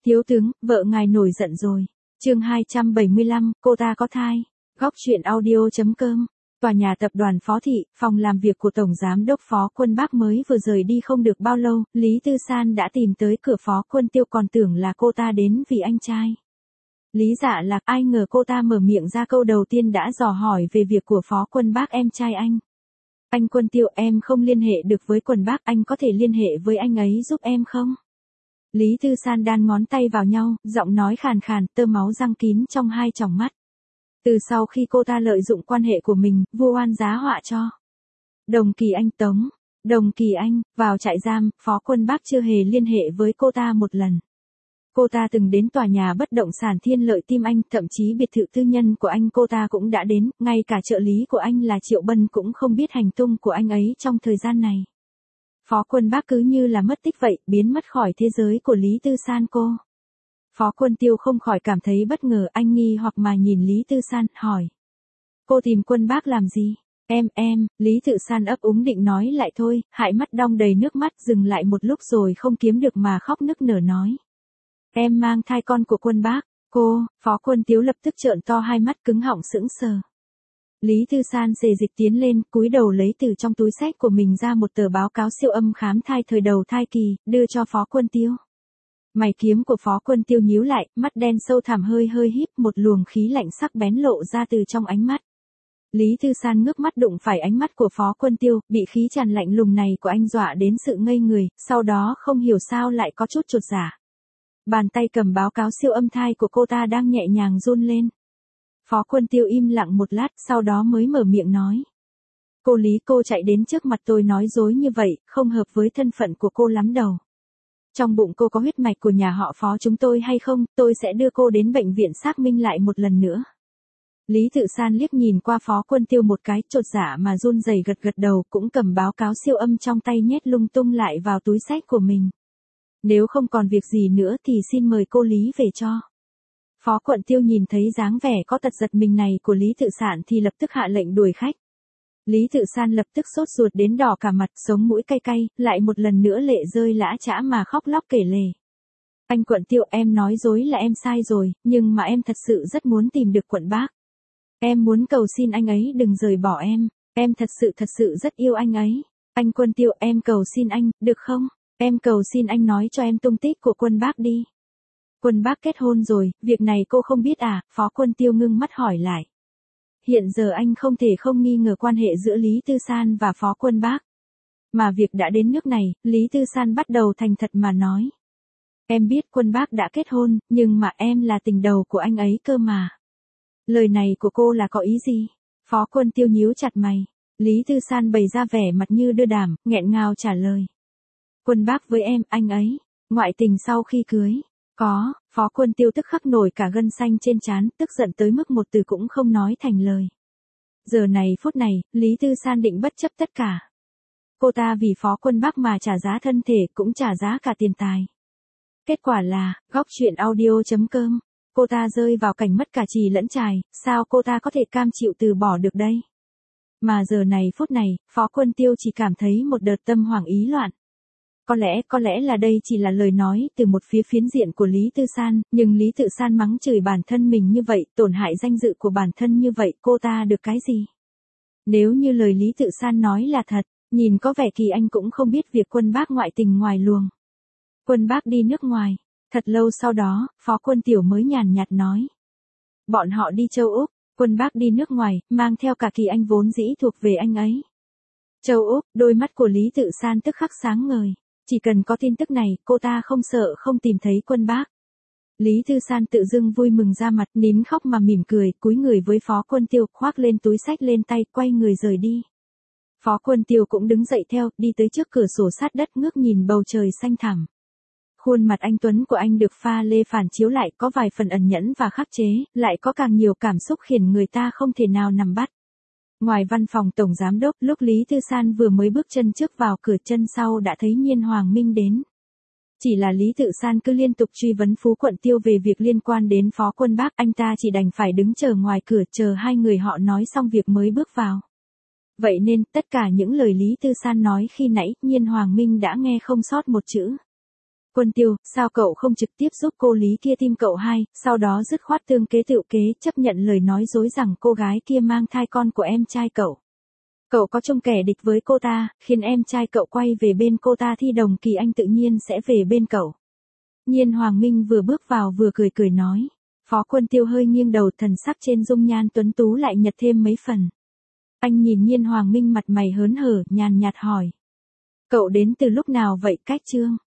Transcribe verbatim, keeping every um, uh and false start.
Thiếu tướng, vợ ngài nổi giận rồi. Chương hai trăm bảy mươi lăm, cô ta có thai. Góc truyện audio chấm com. Tòa nhà tập đoàn Phó Thị, phòng làm việc của Tổng Giám đốc Phó Quân Bác mới vừa rời đi không được bao lâu, Lý Tư San đã tìm tới cửa Phó Quân Tiêu còn tưởng là cô ta đến vì anh trai. Lý Dạ Lạc, ai ngờ cô ta mở miệng ra câu đầu tiên đã dò hỏi về việc của Phó Quân Bác em trai anh. Anh Quân Tiêu, em không liên hệ được với Quân Bác, anh có thể liên hệ với anh ấy giúp em không? Lý Tư San đan ngón tay vào nhau, giọng nói khàn khàn, tơ máu răng kín trong hai tròng mắt. Từ sau khi cô ta lợi dụng quan hệ của mình, vu oan giá họa cho Đồng Kỳ Anh Tống, Đồng Kỳ Anh, vào trại giam, Phó Quân Bác chưa hề liên hệ với cô ta một lần. Cô ta từng đến tòa nhà bất động sản Thiên Lợi Tim Anh, thậm chí biệt thự tư nhân của anh cô ta cũng đã đến, ngay cả trợ lý của anh là Triệu Bân cũng không biết hành tung của anh ấy trong thời gian này. Phó Quân Bác cứ như là mất tích vậy, biến mất khỏi thế giới của Lý Tư San cô. Phó Quân Tiêu không khỏi cảm thấy bất ngờ, anh nghi hoặc mà nhìn Lý Tư San, hỏi. Cô tìm Quân Bác làm gì? Em, em, Lý Tư San ấp úng định nói lại thôi, hại mắt đong đầy nước mắt, dừng lại một lúc rồi không kiếm được mà khóc nức nở nói. Em mang thai con của Quân Bác. Cô, Phó Quân Tiêu lập tức trợn to hai mắt cứng họng sững sờ. Lý Tư San xề dịch tiến lên, cúi đầu lấy từ trong túi xách của mình ra một tờ báo cáo siêu âm khám thai thời đầu thai kỳ, đưa cho Phó Quân Tiêu. Mày kiếm của Phó Quân Tiêu nhíu lại, mắt đen sâu thẳm hơi hơi híp, một luồng khí lạnh sắc bén lộ ra từ trong ánh mắt. Lý Tư San ngước mắt đụng phải ánh mắt của Phó Quân Tiêu, bị khí tràn lạnh lùng này của anh dọa đến sự ngây người, sau đó không hiểu sao lại có chút chột dạ. Bàn tay cầm báo cáo siêu âm thai của cô ta đang nhẹ nhàng run lên. Phó Quân Tiêu im lặng một lát, sau đó mới mở miệng nói. Cô Lý, cô chạy đến trước mặt tôi nói dối như vậy, không hợp với thân phận của cô lắm đâu. Trong bụng cô có huyết mạch của nhà họ Phó chúng tôi hay không, tôi sẽ đưa cô đến bệnh viện xác minh lại một lần nữa. Lý Tư San liếc nhìn qua Phó Quân Tiêu một cái, chột dạ mà run rẩy gật gật đầu, cũng cầm báo cáo siêu âm trong tay nhét lung tung lại vào túi xách của mình. Nếu không còn việc gì nữa thì xin mời cô Lý về cho. Phó Quân Tiêu nhìn thấy dáng vẻ có tật giật mình này của Lý Tư San thì lập tức hạ lệnh đuổi khách. Lý Tư San lập tức sốt ruột đến đỏ cả mặt, sống mũi cay cay, lại một lần nữa lệ rơi lã chã mà khóc lóc kể lể. Anh Quân Tiêu, em nói dối là em sai rồi, nhưng mà em thật sự rất muốn tìm được Quân Bác. Em muốn cầu xin anh ấy đừng rời bỏ em, em thật sự thật sự rất yêu anh ấy. Anh Quân Tiêu, em cầu xin anh, được không? Em cầu xin anh nói cho em tung tích của Quân Bác đi. Quân Bác kết hôn rồi, việc này cô không biết à? Phó Quân Tiêu ngưng mắt hỏi lại. Hiện giờ anh không thể không nghi ngờ quan hệ giữa Lý Tư San và Phó Quân Bác. Mà việc đã đến nước này, Lý Tư San bắt đầu thành thật mà nói. Em biết Quân Bác đã kết hôn, nhưng mà em là tình đầu của anh ấy cơ mà. Lời này của cô là có ý gì? Phó Quân Tiêu nhíu chặt mày. Lý Tư San bày ra vẻ mặt như đưa đàm, nghẹn ngào trả lời. Quân Bác với em, anh ấy, ngoại tình sau khi cưới. Có, Phó Quân Tiêu tức khắc nổi cả gân xanh trên trán, tức giận tới mức một từ cũng không nói thành lời. Giờ này phút này, Lý Tư San định bất chấp tất cả. Cô ta vì Phó Quân Bác mà trả giá thân thể, cũng trả giá cả tiền tài. Kết quả là, góc truyện audio chấm com, cô ta rơi vào cảnh mất cả trì lẫn trài, sao cô ta có thể cam chịu từ bỏ được đây? Mà giờ này phút này, Phó Quân Tiêu chỉ cảm thấy một đợt tâm hoảng ý loạn. Có lẽ, có lẽ là đây chỉ là lời nói từ một phía phiến diện của Lý Tư San, nhưng Lý Tư San mắng chửi bản thân mình như vậy, tổn hại danh dự của bản thân như vậy, cô ta được cái gì? Nếu như lời Lý Tư San nói là thật, nhìn có vẻ Kỳ Anh cũng không biết việc Quân Bác ngoại tình ngoài luồng. Quân Bác đi nước ngoài. Thật lâu sau đó, Phó Quân Tiểu mới nhàn nhạt nói. Bọn họ đi châu Úc, Quân Bác đi nước ngoài, mang theo cả Kỳ Anh vốn dĩ thuộc về anh ấy. Châu Úc, đôi mắt của Lý Tư San tức khắc sáng ngời. Chỉ cần có tin tức này, cô ta không sợ không tìm thấy Quân Bác. Lý Tư San tự dưng vui mừng ra mặt, nín khóc mà mỉm cười, cúi người với Phó Quân Tiêu, khoác lên túi xách lên tay, quay người rời đi. Phó Quân Tiêu cũng đứng dậy theo, đi tới trước cửa sổ sát đất ngước nhìn bầu trời xanh thẳm. Khuôn mặt anh Tuấn của anh được pha lê phản chiếu lại, có vài phần ẩn nhẫn và khắc chế, lại có càng nhiều cảm xúc khiến người ta không thể nào nắm bắt. Ngoài văn phòng Tổng Giám đốc, lúc Lý Tư San vừa mới bước chân trước vào cửa, chân sau đã thấy Nhiên Hoàng Minh đến. Chỉ là Lý Tư San cứ liên tục truy vấn Phú Quận Tiêu về việc liên quan đến Phó Quân Bác, anh ta chỉ đành phải đứng chờ ngoài cửa, chờ hai người họ nói xong việc mới bước vào. Vậy nên, tất cả những lời Lý Tư San nói khi nãy, Nhiên Hoàng Minh đã nghe không sót một chữ. Quân Tiêu, sao cậu không trực tiếp giúp cô Lý kia tìm cậu hai, sau đó dứt khoát tương kế tựu kế, chấp nhận lời nói dối rằng cô gái kia mang thai con của em trai cậu. Cậu có trông kẻ địch với cô ta, khiến em trai cậu quay về bên cô ta thi đồng kỳ anh tự nhiên sẽ về bên cậu. Nhiên Hoàng Minh vừa bước vào vừa cười cười nói. Phó Quân Tiêu hơi nghiêng đầu, thần sắc trên dung nhan tuấn tú lại nhật thêm mấy phần. Anh nhìn Nhiên Hoàng Minh mặt mày hớn hở, nhàn nhạt hỏi. Cậu đến từ lúc nào vậy Cách Trương?